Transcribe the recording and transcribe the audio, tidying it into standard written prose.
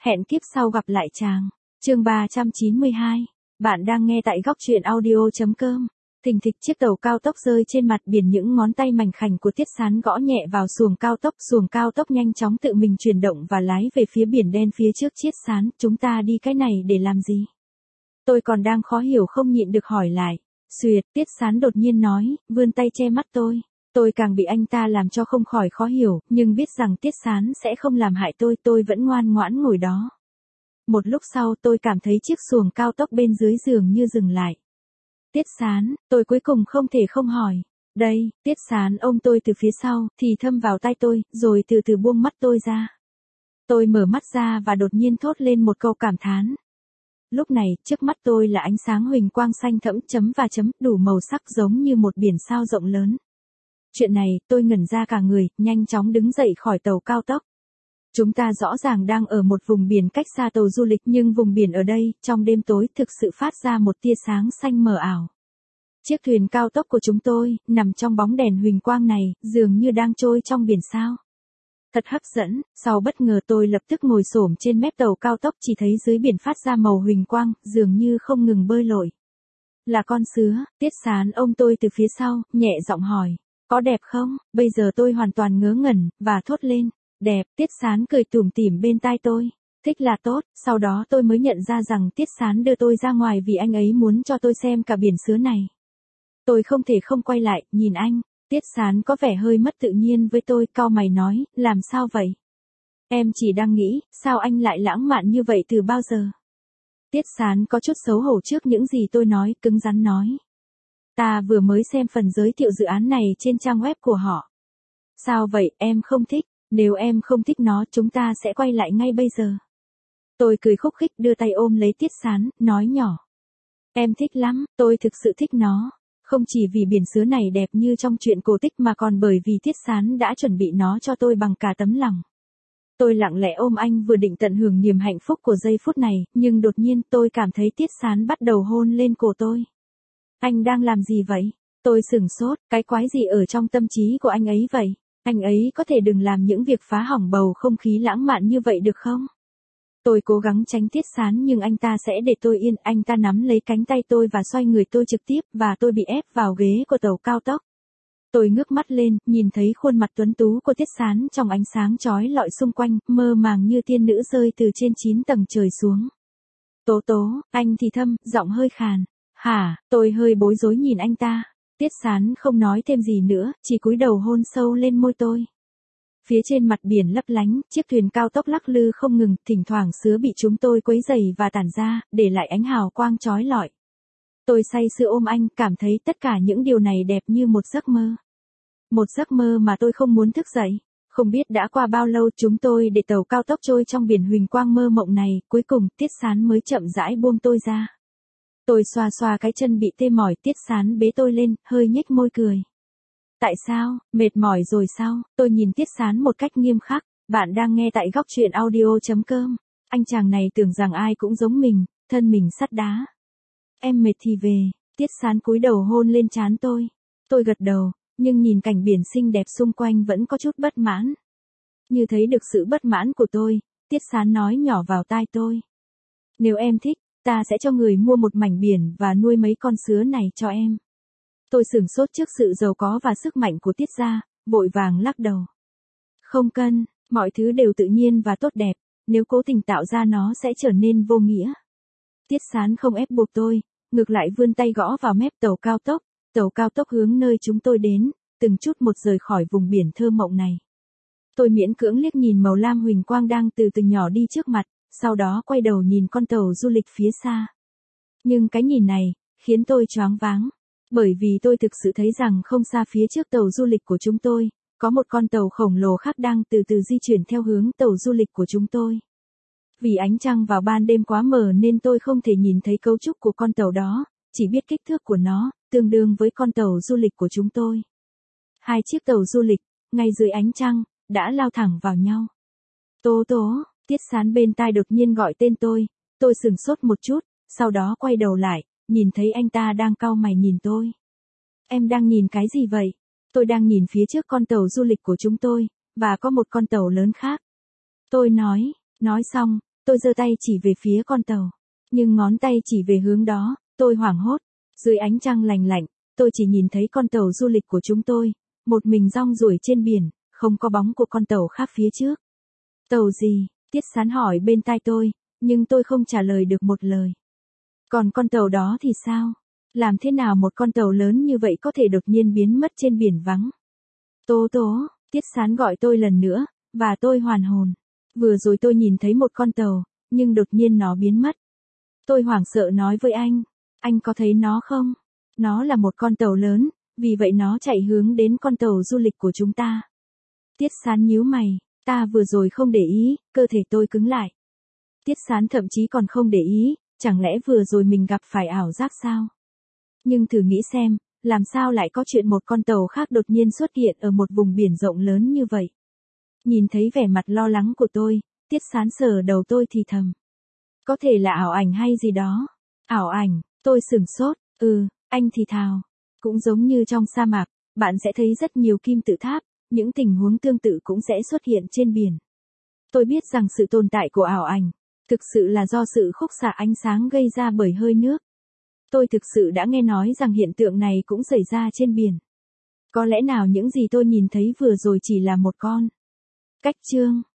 Hẹn kiếp sau gặp lại chàng. Chương 392. Bạn đang nghe tại góc truyện audio.com. Thình thịch, chiếc tàu cao tốc rơi trên mặt biển, những ngón tay mảnh khảnh của Tiết Sán gõ nhẹ vào xuồng cao tốc nhanh chóng tự mình chuyển động và lái về phía biển đen phía trước. Tiết Sán, chúng ta đi cái này để làm gì? Tôi còn đang khó hiểu không nhịn được hỏi lại. Xuyệt, Tiết Sán đột nhiên nói, vươn tay che mắt tôi. Tôi càng bị anh ta làm cho không khỏi khó hiểu, nhưng biết rằng Tiết Sán sẽ không làm hại tôi vẫn ngoan ngoãn ngồi đó. Một lúc sau tôi cảm thấy chiếc xuồng cao tốc bên dưới giường như dừng lại. Tiết Sán, tôi cuối cùng không thể không hỏi. Đây, Tiết Sán ôm tôi từ phía sau, thì thâm vào tai tôi, rồi từ từ buông mắt tôi ra. Tôi mở mắt ra và đột nhiên thốt lên một câu cảm thán. Lúc này, trước mắt tôi là ánh sáng huỳnh quang xanh thẫm chấm và chấm, đủ màu sắc giống như một biển sao rộng lớn. Chuyện này, tôi ngẩn ra cả người, nhanh chóng đứng dậy khỏi tàu cao tốc. Chúng ta rõ ràng đang ở một vùng biển cách xa tàu du lịch, nhưng vùng biển ở đây, trong đêm tối, thực sự phát ra một tia sáng xanh mờ ảo. Chiếc thuyền cao tốc của chúng tôi, nằm trong bóng đèn huỳnh quang này, dường như đang trôi trong biển sao. Thật hấp dẫn, sau bất ngờ tôi lập tức ngồi xổm trên mép tàu cao tốc, chỉ thấy dưới biển phát ra màu huỳnh quang, dường như không ngừng bơi lội. Là con sứa. Tiết Sán ôm tôi từ phía sau, nhẹ giọng hỏi. Có đẹp không? Bây giờ tôi hoàn toàn ngớ ngẩn, và thốt lên. Đẹp. Tiết Sán cười tủm tỉm bên tai tôi. Thích là tốt. Sau đó tôi mới nhận ra rằng Tiết Sán đưa tôi ra ngoài vì anh ấy muốn cho tôi xem cả biển sứa này. Tôi không thể không quay lại, nhìn anh. Tiết Sán có vẻ hơi mất tự nhiên với tôi, cau mày nói, làm sao vậy? Em chỉ đang nghĩ, sao anh lại lãng mạn như vậy từ bao giờ? Tiết Sán có chút xấu hổ trước những gì tôi nói, cứng rắn nói. Ta vừa mới xem phần giới thiệu dự án này trên trang web của họ. Sao vậy, em không thích? Nếu em không thích nó, chúng ta sẽ quay lại ngay bây giờ. Tôi cười khúc khích đưa tay ôm lấy Tiết Sán, nói nhỏ. Em thích lắm, tôi thực sự thích nó. Không chỉ vì biển sứa này đẹp như trong truyện cổ tích mà còn bởi vì Tiết Sán đã chuẩn bị nó cho tôi bằng cả tấm lòng. Tôi lặng lẽ ôm anh vừa định tận hưởng niềm hạnh phúc của giây phút này, nhưng đột nhiên tôi cảm thấy Tiết Sán bắt đầu hôn lên cổ tôi. Anh đang làm gì vậy? Tôi sửng sốt, cái quái gì ở trong tâm trí của anh ấy vậy? Anh ấy có thể đừng làm những việc phá hỏng bầu không khí lãng mạn như vậy được không? Tôi cố gắng tránh Tiết Sán nhưng anh ta sẽ để tôi yên, anh ta nắm lấy cánh tay tôi và xoay người tôi trực tiếp và tôi bị ép vào ghế của tàu cao tốc. Tôi ngước mắt lên, nhìn thấy khuôn mặt tuấn tú của Tiết Sán trong ánh sáng chói lọi xung quanh, mơ màng như tiên nữ rơi từ trên 9 tầng trời xuống. Tố tố, anh thì thầm, giọng hơi khàn. Hả, tôi hơi bối rối nhìn anh ta. Tiết Sán không nói thêm gì nữa, chỉ cúi đầu hôn sâu lên môi tôi. Phía trên mặt biển lấp lánh, chiếc thuyền cao tốc lắc lư không ngừng, thỉnh thoảng sứa bị chúng tôi quấy rầy và tản ra, để lại ánh hào quang chói lọi. Tôi say sưa ôm anh, cảm thấy tất cả những điều này đẹp như một giấc mơ. Một giấc mơ mà tôi không muốn thức dậy. Không biết đã qua bao lâu chúng tôi để tàu cao tốc trôi trong biển huỳnh quang mơ mộng này, cuối cùng Tiết Sán mới chậm rãi buông tôi ra. Tôi xoa xoa cái chân bị tê mỏi, Tiết Sán bế tôi lên, hơi nhếch môi cười. Tại sao, mệt mỏi rồi sao? Tôi nhìn Tiết Sán một cách nghiêm khắc. Bạn đang nghe tại góc truyện audio.com. Anh chàng này tưởng rằng ai cũng giống mình, thân mình sắt đá. Em mệt thì về. Tiết Sán cúi đầu hôn lên trán tôi. Tôi gật đầu, nhưng nhìn cảnh biển xinh đẹp xung quanh vẫn có chút bất mãn. Như thấy được sự bất mãn của tôi, Tiết Sán nói nhỏ vào tai tôi. Nếu em thích, ta sẽ cho người mua một mảnh biển và nuôi mấy con sứa này cho em. Tôi sửng sốt trước sự giàu có và sức mạnh của Tiết gia, vội vàng lắc đầu. Không cần, mọi thứ đều tự nhiên và tốt đẹp, nếu cố tình tạo ra nó sẽ trở nên vô nghĩa. Tiết Sán không ép buộc tôi, ngược lại vươn tay gõ vào mép tàu cao tốc hướng nơi chúng tôi đến, từng chút một rời khỏi vùng biển thơ mộng này. Tôi miễn cưỡng liếc nhìn màu lam huỳnh quang đang từ từ nhỏ đi trước mặt, sau đó quay đầu nhìn con tàu du lịch phía xa. Nhưng cái nhìn này, khiến tôi choáng váng. Bởi vì tôi thực sự thấy rằng không xa phía trước tàu du lịch của chúng tôi, có một con tàu khổng lồ khác đang từ từ di chuyển theo hướng tàu du lịch của chúng tôi. Vì ánh trăng vào ban đêm quá mờ nên tôi không thể nhìn thấy cấu trúc của con tàu đó, chỉ biết kích thước của nó, tương đương với con tàu du lịch của chúng tôi. Hai chiếc tàu du lịch, ngay dưới ánh trăng, đã lao thẳng vào nhau. Tố tố, Tiết Sán bên tai đột nhiên gọi tên tôi sửng sốt một chút, sau đó quay đầu lại. Nhìn thấy anh ta đang cau mày nhìn tôi. Em đang nhìn cái gì vậy? Tôi đang nhìn phía trước con tàu du lịch của chúng tôi, và có một con tàu lớn khác. Tôi nói xong, Tôi giơ tay chỉ về phía con tàu. Nhưng ngón tay chỉ về hướng đó, tôi hoảng hốt. Dưới ánh trăng lành lạnh, tôi chỉ nhìn thấy con tàu du lịch của chúng tôi, một mình rong ruổi trên biển, không có bóng của con tàu khác phía trước. Tàu gì? Tiết Sán hỏi bên tai tôi, nhưng tôi không trả lời được một lời. Còn con tàu đó thì sao? Làm thế nào một con tàu lớn như vậy có thể đột nhiên biến mất trên biển vắng? Tố tố, Tiết Sán gọi tôi lần nữa, và tôi hoàn hồn. Vừa rồi tôi nhìn thấy một con tàu, nhưng đột nhiên nó biến mất. Tôi hoảng sợ nói với anh có thấy nó không? Nó là một con tàu lớn, vì vậy nó chạy hướng đến con tàu du lịch của chúng ta. Tiết Sán nhíu mày, ta vừa rồi không để ý, cơ thể tôi cứng lại. Tiết Sán thậm chí còn không để ý, chẳng lẽ vừa rồi mình gặp phải ảo giác sao? Nhưng thử nghĩ xem, làm sao lại có chuyện một con tàu khác đột nhiên xuất hiện ở một vùng biển rộng lớn như vậy? Nhìn thấy vẻ mặt lo lắng của tôi, Tiết Sán sờ đầu tôi thì thầm. Có thể là ảo ảnh hay gì đó. Ảo ảnh, tôi sửng sốt, anh thì thào. Cũng giống như trong sa mạc, bạn sẽ thấy rất nhiều kim tự tháp, những tình huống tương tự cũng sẽ xuất hiện trên biển. Tôi biết rằng sự tồn tại của ảo ảnh, thực sự là do sự khúc xạ ánh sáng gây ra bởi hơi nước. Tôi thực sự đã nghe nói rằng hiện tượng này cũng xảy ra trên biển. Có lẽ nào những gì tôi nhìn thấy vừa rồi chỉ là một con cách chương.